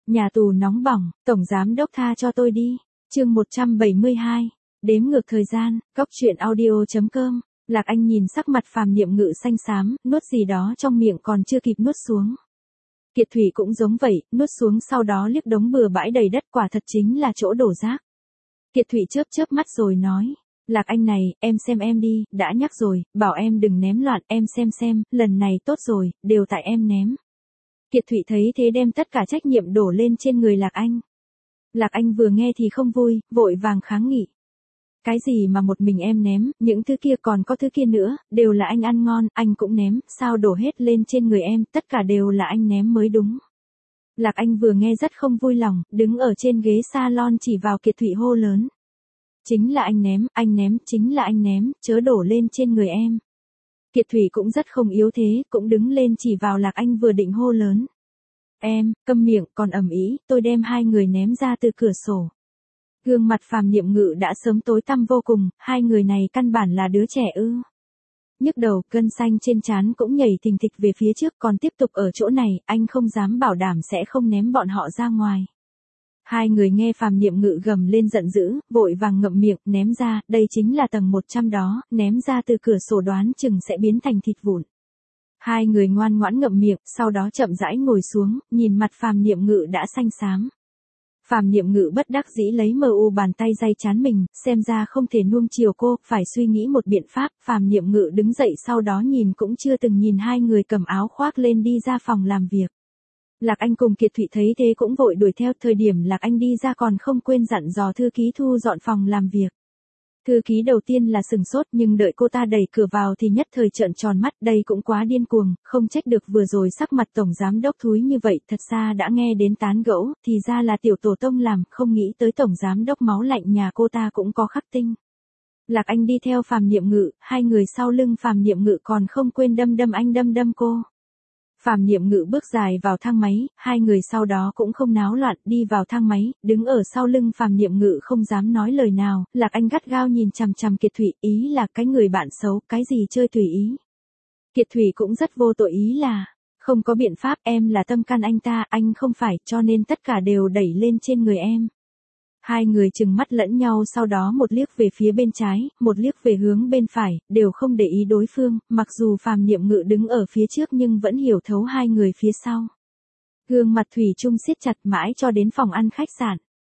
Nhà tù nóng bỏng, tổng giám đốc tha cho tôi đi. Chương 172. Đếm ngược thời gian, Cóc truyện audio.com. Lạc Anh nhìn sắc mặt Phàm Niệm Ngự xanh xám, nuốt gì đó trong miệng còn chưa kịp nuốt xuống. Kiệt Thủy cũng giống vậy, nuốt xuống sau đó liếc đống bừa bãi đầy đất, quả thật chính là chỗ đổ rác. Kiệt Thủy chớp chớp mắt rồi nói, Lạc Anh này, em xem em đi, đã nhắc rồi, bảo em đừng ném loạn, em xem, lần này tốt rồi, đều tại em ném. Kiệt Thủy thấy thế đem tất cả trách nhiệm đổ lên trên người Lạc Anh. Lạc Anh vừa nghe thì không vui, vội vàng kháng nghị. Cái gì mà một mình em ném, những thứ kia còn có thứ kia nữa, đều là anh ăn ngon, anh cũng ném, sao đổ hết lên trên người em, tất cả đều là anh ném mới đúng. Lạc Anh vừa nghe rất không vui lòng, đứng ở trên ghế salon chỉ vào Kiệt Thủy hô lớn. Chính là anh ném, chính là anh ném, chớ đổ lên trên người em. Kiệt Thủy cũng rất không yếu thế, cũng đứng lên chỉ vào Lạc Anh vừa định hô lớn. Em, câm miệng, còn ầm ĩ, tôi đem hai người ném ra từ cửa sổ. Gương mặt Phàm Niệm Ngự đã sớm tối tăm vô cùng, hai người này căn bản là đứa trẻ ư. Nhức đầu, gân xanh trên trán cũng nhảy thình thịch về phía trước, còn tiếp tục ở chỗ này, anh không dám bảo đảm sẽ không ném bọn họ ra ngoài. Hai người nghe Phàm Niệm Ngự gầm lên giận dữ, vội vàng ngậm miệng, ném ra, đây chính là tầng 100 đó, ném ra từ cửa sổ đoán chừng sẽ biến thành thịt vụn. Hai người ngoan ngoãn ngậm miệng, sau đó chậm rãi ngồi xuống, nhìn mặt Phàm Niệm Ngự đã xanh xám. Phàm Niệm Ngự bất đắc dĩ lấy bàn tay day chán mình, xem ra không thể nuông chiều cô, phải suy nghĩ một biện pháp. Phàm Niệm Ngự đứng dậy sau đó nhìn cũng chưa từng nhìn hai người cầm áo khoác lên đi ra phòng làm việc. Lạc Anh cùng Kiệt Thụy thấy thế cũng vội đuổi theo, thời điểm Lạc Anh đi ra còn không quên dặn dò thư ký thu dọn phòng làm việc. Thư ký đầu tiên là sừng sốt, nhưng đợi cô ta đẩy cửa vào thì nhất thời trợn tròn mắt, đây cũng quá điên cuồng, không trách được vừa rồi sắc mặt tổng giám đốc thúi như vậy, thật ra đã nghe đến tán gẫu, thì ra là tiểu tổ tông làm, không nghĩ tới tổng giám đốc máu lạnh nhà cô ta cũng có khắc tinh. Lạc Anh đi theo Phàm Niệm Ngự, hai người sau lưng Phàm Niệm Ngự còn không quên đâm cô. Phàm Niệm Ngự bước dài vào thang máy, hai người sau đó cũng không náo loạn, đi vào thang máy, đứng ở sau lưng Phàm Niệm Ngự không dám nói lời nào. Lạc Anh gắt gao nhìn chằm chằm Kiệt Thụy, ý là cái người bạn xấu, cái gì chơi tùy ý. Kiệt Thụy cũng rất vô tội, ý là, không có biện pháp, em là tâm can anh ta, anh không phải, cho nên tất cả đều đẩy lên trên người em. Hai người trừng mắt lẫn nhau, sau đó một liếc về phía bên trái, một liếc về hướng bên phải, đều không để ý đối phương, mặc dù Phàm Niệm Ngự đứng ở phía trước nhưng vẫn hiểu thấu hai người phía sau. Gương mặt thủy chung siết chặt mãi cho đến phòng ăn khách sạn.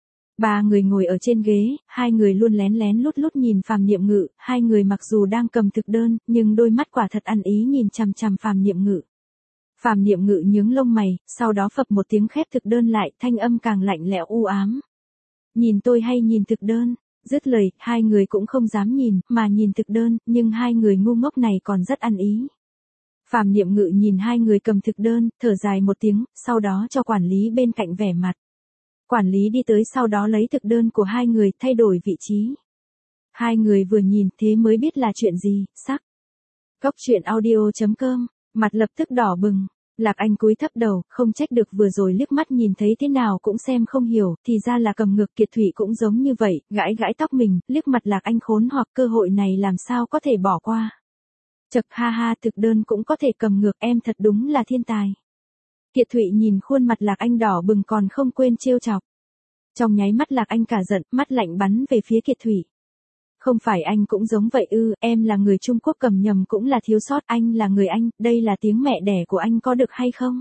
Ba người ngồi ở trên ghế, hai người luôn lén lén lút lút nhìn Phàm Niệm Ngự, hai người mặc dù đang cầm thực đơn, nhưng đôi mắt quả thật ăn ý nhìn chằm chằm Phàm Niệm Ngự. Phàm Niệm Ngự nhướng lông mày, sau đó phập một tiếng khép thực đơn lại, thanh âm càng lạnh lẽo u ám. Nhìn tôi hay nhìn thực đơn? Dứt lời, hai người cũng không dám nhìn, mà nhìn thực đơn, nhưng hai người ngu ngốc này còn rất ăn ý. Phàm Niệm Ngự nhìn hai người cầm thực đơn, thở dài một tiếng, sau đó cho quản lý bên cạnh vẻ mặt. Quản lý đi tới sau đó lấy thực đơn của hai người, thay đổi vị trí. Hai người vừa nhìn thế mới biết là chuyện gì, sắc. Cóc truyện audio.com, mặt lập tức đỏ bừng. Lạc Anh cúi thấp đầu, không trách được vừa rồi liếc mắt nhìn thấy thế nào cũng xem không hiểu, thì ra là cầm ngược. Kiệt Thụy cũng giống như vậy, gãi gãi tóc mình, liếc mặt Lạc Anh khốn hoặc cơ hội này làm sao có thể bỏ qua. Chậc ha ha, thực đơn cũng có thể cầm ngược, em thật đúng là thiên tài. Kiệt Thụy nhìn khuôn mặt Lạc Anh đỏ bừng còn không quên trêu chọc. Trong nháy mắt Lạc Anh cả giận, mắt lạnh bắn về phía Kiệt Thụy. Không phải anh cũng giống vậy ư, em là người Trung Quốc cầm nhầm cũng là thiếu sót, anh là người Anh, đây là tiếng mẹ đẻ của anh có được hay không?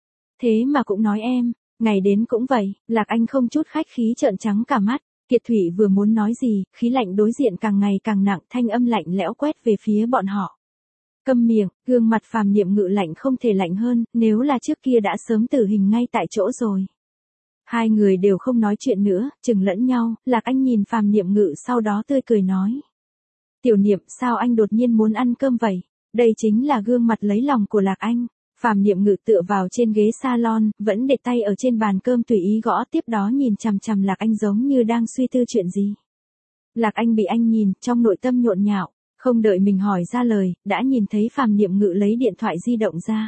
Thế mà cũng nói em, ngày đến cũng vậy. Lạc Anh không chút khách khí trợn trắng cả mắt. Kiệt Thụy vừa muốn nói gì, khí lạnh đối diện càng ngày càng nặng, thanh âm lạnh lẽo quét về phía bọn họ. Câm miệng, gương mặt Phàm Niệm Ngự lạnh không thể lạnh hơn, nếu là trước kia đã sớm tử hình ngay tại chỗ rồi. Hai người đều không nói chuyện nữa, chừng lẫn nhau. Lạc Anh nhìn Phàm Niệm Ngự sau đó tươi cười nói. Tiểu Niệm, sao anh đột nhiên muốn ăn cơm vậy? Đây chính là gương mặt lấy lòng của Lạc Anh. Phàm Niệm Ngự tựa vào trên ghế salon, vẫn để tay ở trên bàn cơm tùy ý gõ, tiếp đó nhìn chằm chằm Lạc Anh giống như đang suy tư chuyện gì. Lạc Anh bị anh nhìn, trong nội tâm nhộn nhạo, không đợi mình hỏi ra lời, đã nhìn thấy Phàm Niệm Ngự lấy điện thoại di động ra.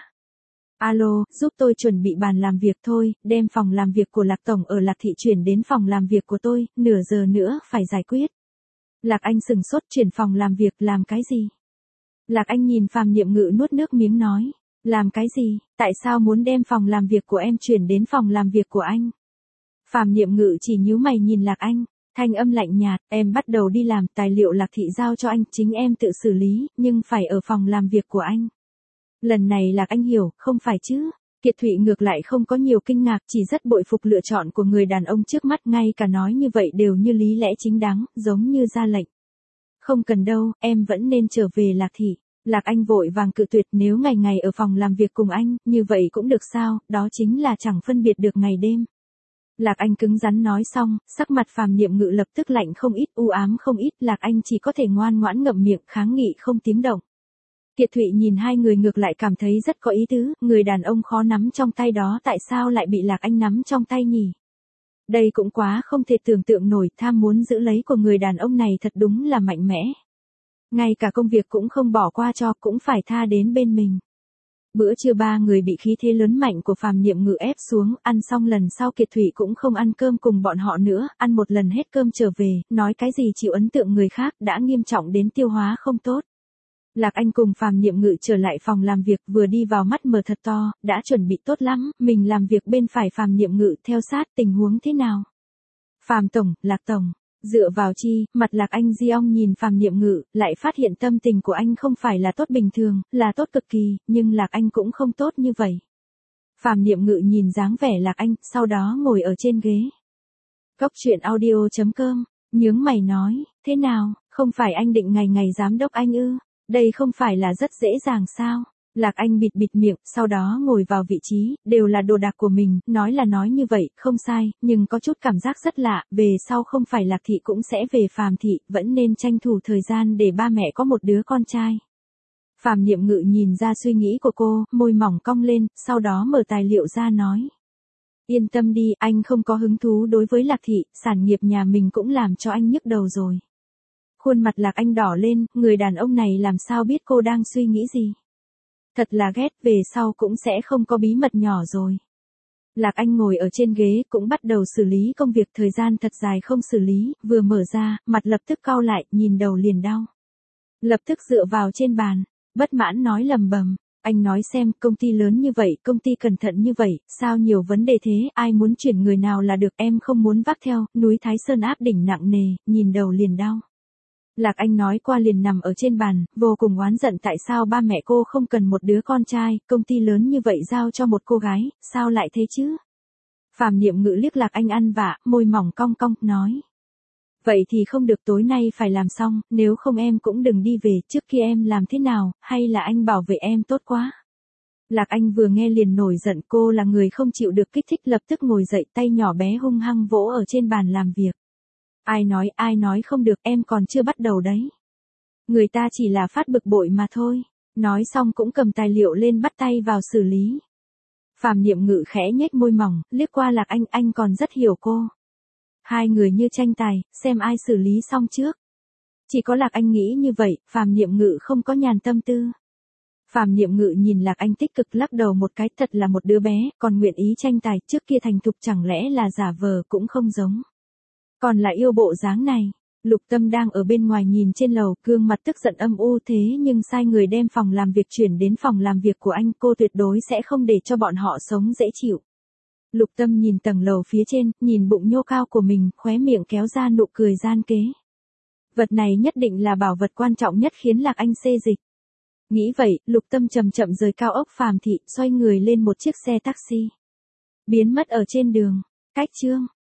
Alo, giúp tôi chuẩn bị bàn làm việc thôi, đem phòng làm việc của Lạc Tổng ở Lạc Thị chuyển đến phòng làm việc của tôi, nửa giờ nữa phải giải quyết. Lạc Anh sừng sốt, chuyển phòng làm việc làm cái gì? Lạc Anh nhìn Phàm Niệm Ngự nuốt nước miếng nói. Làm cái gì, tại sao muốn đem phòng làm việc của em chuyển đến phòng làm việc của anh? Phàm Niệm Ngự chỉ nhíu mày nhìn Lạc Anh, thanh âm lạnh nhạt, em bắt đầu đi làm, tài liệu Lạc thị giao cho anh, chính em tự xử lý, nhưng phải ở phòng làm việc của anh. Lần này Lạc Anh hiểu, không phải chứ? Kiệt Thụy ngược lại không có nhiều kinh ngạc, chỉ rất bội phục lựa chọn của người đàn ông trước mắt, ngay cả nói như vậy đều như lý lẽ chính đáng, giống như ra lệnh. Không cần đâu, em vẫn nên trở về Lạc thị. Lạc Anh vội vàng cự tuyệt, nếu ngày ngày ở phòng làm việc cùng anh, như vậy cũng được sao, đó chính là chẳng phân biệt được ngày đêm. Lạc Anh cứng rắn nói xong, sắc mặt Phàm Niệm Ngự lập tức lạnh không ít, u ám không ít, Lạc Anh chỉ có thể ngoan ngoãn ngậm miệng kháng nghị không tiếng động. Kiệt Thụy nhìn hai người ngược lại cảm thấy rất có ý tứ, người đàn ông khó nắm trong tay đó tại sao lại bị Lạc Anh nắm trong tay nhỉ? Đây cũng quá không thể tưởng tượng nổi, tham muốn giữ lấy của người đàn ông này thật đúng là mạnh mẽ. Ngay cả công việc cũng không bỏ qua cho, cũng phải tha đến bên mình. Bữa trưa ba người bị khí thế lớn mạnh của Phàm Niệm Ngự ép xuống, ăn xong lần sau Kiệt Thụy cũng không ăn cơm cùng bọn họ nữa, ăn một lần hết cơm trở về, nói cái gì chịu ấn tượng người khác đã nghiêm trọng đến tiêu hóa không tốt. Lạc Anh cùng Phàm Niệm Ngự trở lại phòng làm việc, vừa đi vào mắt mở thật to, đã chuẩn bị tốt lắm, mình làm việc bên phải Phàm Niệm Ngự theo sát, tình huống thế nào? Phàm tổng, Lạc tổng. Dựa vào chi, mặt Lạc Anh Diong nhìn Phàm Niệm Ngự, lại phát hiện tâm tình của anh không phải là tốt bình thường, là tốt cực kỳ, nhưng Lạc Anh cũng không tốt như vậy. Phàm Niệm Ngự nhìn dáng vẻ Lạc Anh, sau đó ngồi ở trên ghế. Cốc truyện audio.com, nhướng mày nói, thế nào, không phải anh định ngày ngày giám đốc anh ư, đây không phải là rất dễ dàng sao? Lạc Anh bịt bịt miệng, sau đó ngồi vào vị trí, đều là đồ đạc của mình, nói là nói như vậy, không sai, nhưng có chút cảm giác rất lạ, về sau không phải Lạc thị cũng sẽ về Phàm thị, vẫn nên tranh thủ thời gian để ba mẹ có một đứa con trai. Phàm Niệm Ngự nhìn ra suy nghĩ của cô, môi mỏng cong lên, sau đó mở tài liệu ra nói. Yên tâm đi, anh không có hứng thú đối với Lạc thị, sản nghiệp nhà mình cũng làm cho anh nhức đầu rồi. Khuôn mặt Lạc Anh đỏ lên, người đàn ông này làm sao biết cô đang suy nghĩ gì. Thật là ghét, về sau cũng sẽ không có bí mật nhỏ rồi. Lạc Anh ngồi ở trên ghế cũng bắt đầu xử lý công việc, thời gian thật dài không xử lý, vừa mở ra, mặt lập tức cau lại, nhìn đầu liền đau. Lập tức dựa vào trên bàn, bất mãn nói lầm bầm, anh nói xem, công ty lớn như vậy, công ty cẩn thận như vậy, sao nhiều vấn đề thế, ai muốn chuyển người nào là được, em không muốn vác theo, núi Thái Sơn áp đỉnh nặng nề, nhìn đầu liền đau. Lạc Anh nói qua liền nằm ở trên bàn, vô cùng oán giận tại sao ba mẹ cô không cần một đứa con trai, công ty lớn như vậy giao cho một cô gái, sao lại thế chứ? Phàm Niệm Ngự liếc Lạc Anh ăn vạ, môi mỏng cong cong, nói. Vậy thì không được, tối nay phải làm xong, nếu không em cũng đừng đi về, trước kia em làm thế nào, hay là anh bảo vệ em tốt quá? Lạc Anh vừa nghe liền nổi giận, cô là người không chịu được kích thích, lập tức ngồi dậy, tay nhỏ bé hung hăng vỗ ở trên bàn làm việc. Ai nói không được, em còn chưa bắt đầu đấy. Người ta chỉ là phát bực bội mà thôi. Nói xong cũng cầm tài liệu lên bắt tay vào xử lý. Phàm Niệm Ngự khẽ nhếch môi mỏng, liếc qua Lạc Anh còn rất hiểu cô. Hai người như tranh tài, xem ai xử lý xong trước. Chỉ có Lạc Anh nghĩ như vậy, Phàm Niệm Ngự không có nhàn tâm tư. Phàm Niệm Ngự nhìn Lạc Anh tích cực lắc đầu một cái, thật là một đứa bé, còn nguyện ý tranh tài, trước kia thành thục chẳng lẽ là giả vờ cũng không giống. Còn là yêu bộ dáng này. Lục Tâm đang ở bên ngoài nhìn trên lầu, gương mặt tức giận âm u, thế nhưng sai người đem phòng làm việc chuyển đến phòng làm việc của anh, cô tuyệt đối sẽ không để cho bọn họ sống dễ chịu. Lục Tâm nhìn tầng lầu phía trên, nhìn bụng nhô cao của mình, khóe miệng kéo ra nụ cười gian kế. Vật này nhất định là bảo vật quan trọng nhất khiến Lạc Anh xê dịch. Nghĩ vậy, Lục Tâm chậm chậm rời cao ốc Phàm thị, xoay người lên một chiếc xe taxi. Biến mất ở trên đường. Cách chương